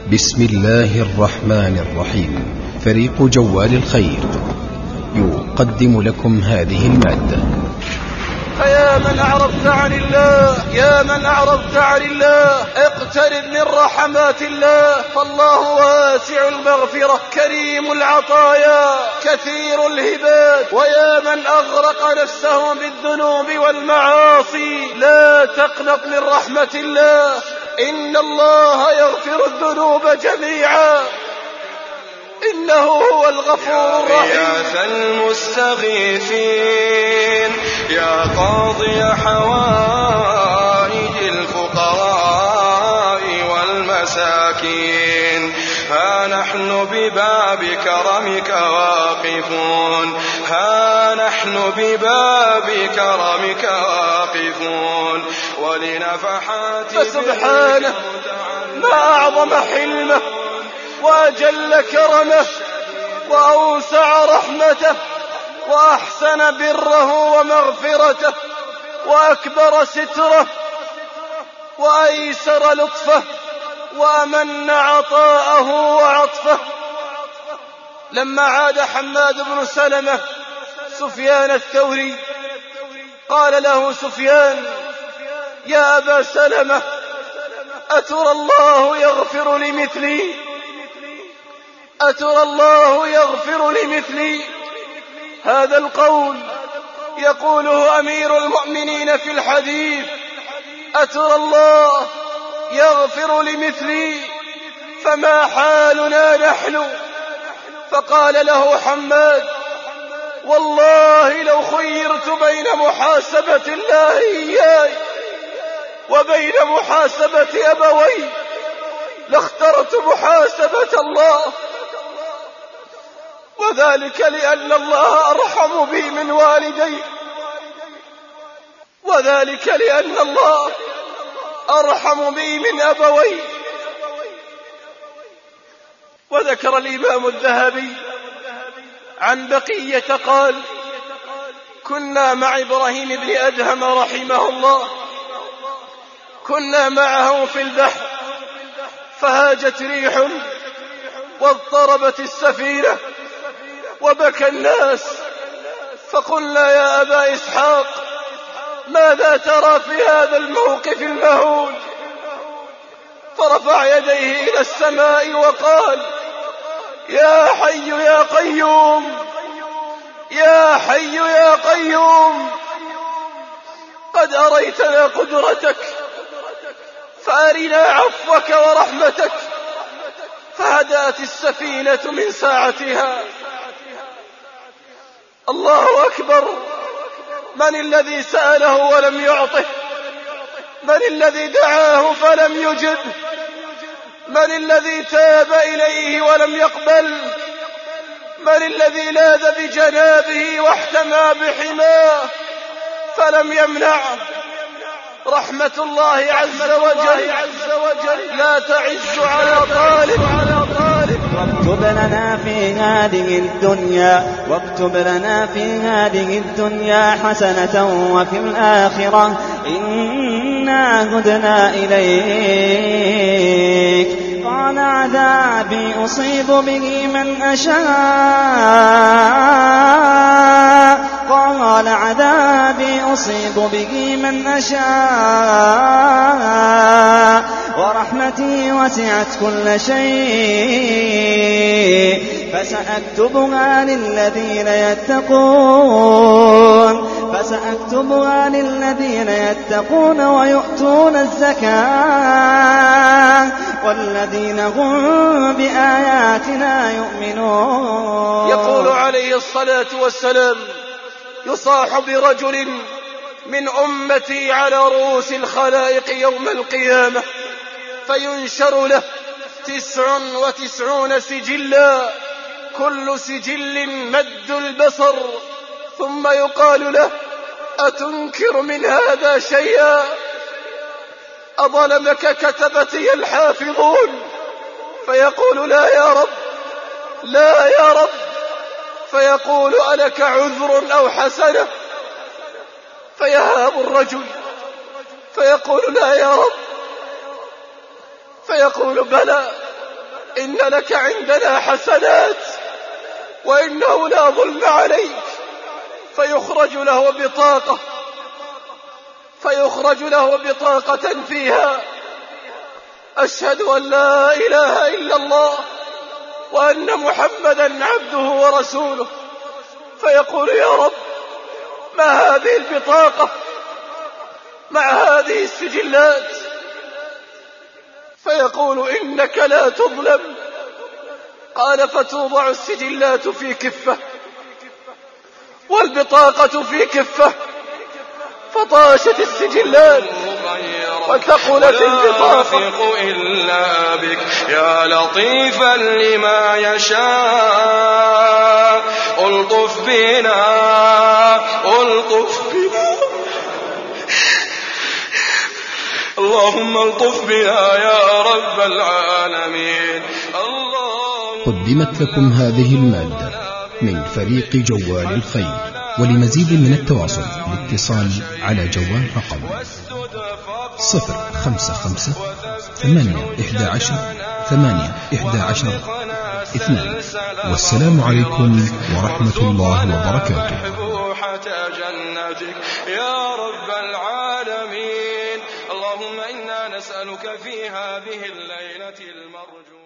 بسم الله الرحمن الرحيم. فريق جوال الخير يقدم لكم هذه المادة. فيا من أعرضت عن الله، يا من أعرضت عن الله، اقترب من رحمات الله، فالله واسع المغفرة كريم العطايا كثير الهبات. ويا من أغرق نفسه بالذنوب والمعاصي، لا تقنط من رحمة الله، إن الله يغفر الذنوب جميعا، إنه هو الغفور الرحيم. يا المستغيثين، يا قاضي حوائج الفقراء والمساكين، ها نحن بباب كرمك واقفون، ها نحن بباب كرمك واقفون، ولنفحات فسبحانه ما أعظم حلمه وأجل كرمه وأوسع رحمته وأحسن بره ومغفرته وأكبر ستره وأيسر لطفه وأمن عطاءه وعطفه. لما عاد حماد بن سلمة سفيان الثوري قال له سفيان: يا أبا سلمة، أترى الله يغفر لمثلي؟ أترى الله يغفر لمثلي؟ هذا القول يقوله أمير المؤمنين في الحديث: أترى الله يغفر لمثلي؟ فما حالنا نحن؟ فقال له حماد: والله لو خيرت بين محاسبة الله إياي وبين محاسبة أبوي لاخترت محاسبة الله، وذلك لأن الله أرحم بي من والدي، وذلك لأن الله أرحم بي من أبوي. وذكر الإمام الذهبي عن بقية قال: كنا مع إبراهيم بن أدهم رحمه الله، كنا معه في البحر، فهاجت ريح واضطربت السفينة وبكى الناس، فقلنا: يا أبا إسحاق، ماذا ترى في هذا الموقف المهول؟ فرفع يديه إلى السماء وقال: يا حي يا قيوم، يا حي يا قيوم، قد أريتنا قدرتك، فأرنا عفوك ورحمتك. فهدأت السفينة من ساعتها. الله أكبر! من الذي سأله ولم يعطه؟ من الذي دعاه فلم يجب؟ من الذي تاب إليه ولم يقبل؟ من الذي لاذ بجنابه واحتمى بحماه فلم يمنعه؟ رحمة الله عز وجل لا تعز على طالب. واكتب لنا في هذه الدنيا، واكتب لنا في هذه الدنيا حسنة وفي الآخرة إنا هدنا إليك. قال: عذابي أصيب به من أشاء، قال: عذابي أصيب به من أشاء، ورحمتي وسعت كل شيء، فسأكتبها للذين يتقون ويؤتون الزكاة والذين هم بآياتنا يؤمنون. يقول عليه الصلاة والسلام: يصاح برجل من أمتي على رؤوس الخلائق يوم القيامة، فينشر له 99 سجلا، كل سجل مد البصر، ثم يقال له: أتنكر من هذا شيئا؟ أظلمك كتبتي الحافظون؟ فيقول: لا يا رب، لا يا رب. فيقول: ألك عذر أو حسنة؟ فيهاب الرجل فيقول: لا يا رب. فيقول: بلى، إن لك عندنا حسنات وإنه لا ظلم عليك. فيخرج له بطاقة فيها أشهد أن لا إله إلا الله وأن محمدا عبده ورسوله. فيقول يا رب ما هذه البطاقة مع هذه السجلات؟ فيقول إنك لا تظلم. قال فتوضع السجلات في كفة والبطاقة في كفة، فطاشت السجلات وثقلت البطاقة. إلا بك يا لطيفا لما يشاء ألطف بنا اللهم الطف بنا يا رب العالمين. قدمت لكم هذه المادة من فريق جوال الخير. ولمزيد من التواصل الاتصال على جوال رقم 055 811 والسلام عليكم ورحمة الله وبركاته. جنتك يا رب العالمين. اللهم إنا نسألك في هذه الليلة المرجوة